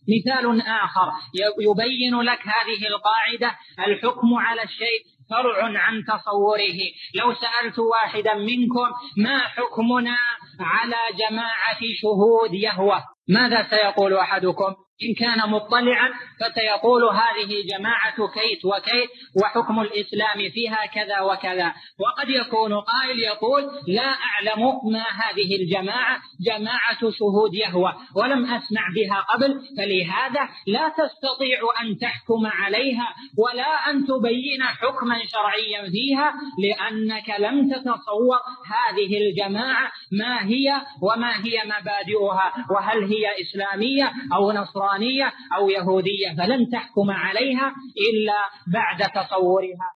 مثال آخر يبين لك هذه القاعدة: الحكم على الشيء فرع عن تصوره. لو سألت واحدا منكم: ما حكمنا على جماعة شهود يهوه؟ ماذا سيقول أحدكم؟ إن كان مطلعا فسيقول: هذه جماعة كيت وكيت، وحكم الإسلام فيها كذا وكذا. وقد يكون قائل يقول: لا أعلم ما هذه الجماعة، جماعة شهود يهوه، ولم أسمع بها قبل، فلهذا لا تستطيع أن تحكم عليها ولا أن تبين حكما شرعيا فيها، لأنك لم تتصور هذه الجماعة ما هي وما هي مبادئها، وهل هي إسلامية أو نصرانية أو يهودية، فلن تحكم عليها إلا بعد تصورها.